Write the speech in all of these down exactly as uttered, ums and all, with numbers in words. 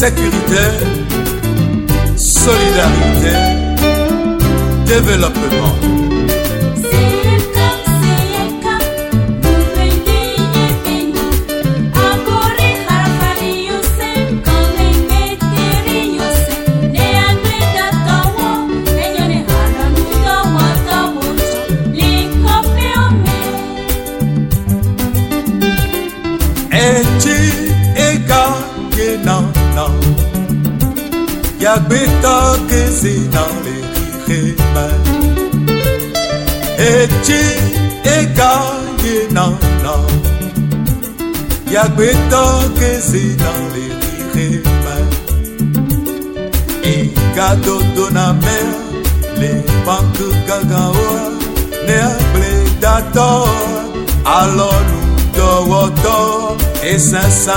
sécurité, solidarité, développement. Yagbeta kezi na le rihema Echi ega ye na na Yagbeta kezi na le rihema Ega dodo na mer Le banque gagawa Ne able dato Alonu do woto E sansa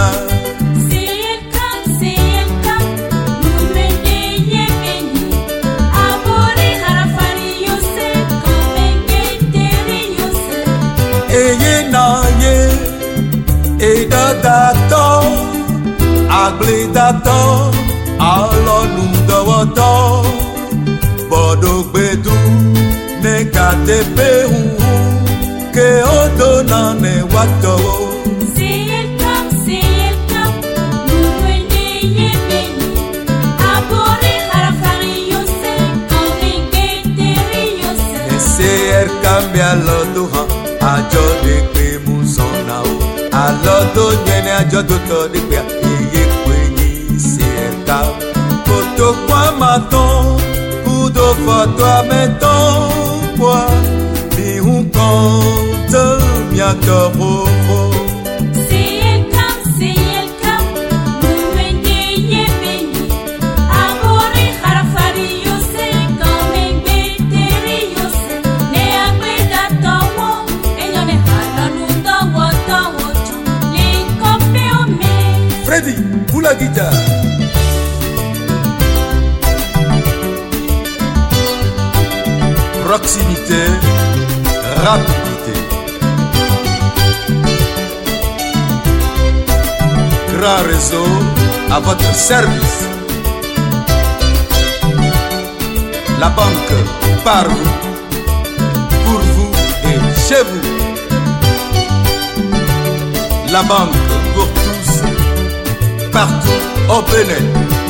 Eye na ye, e da dato, agli dato, alonu dawato, bodo bedu, ne kate pehu, ke odo na ne wato. See it come, see it come, nuende ye beni, abore harafari yose, kome geteri yose. Ese er cambia lo duha. Ajo de pe musona o alodo nyene ajo do to de pe iye pe ni serka koto kwa maton kudo foto ameton kwa ni un compte mi adoro. Freddy, pour la guitare. Proximité, rapidité. Grand réseau à votre service. La banque par vous, pour vous et chez vous. La banque pour tous. Partout au Bénin.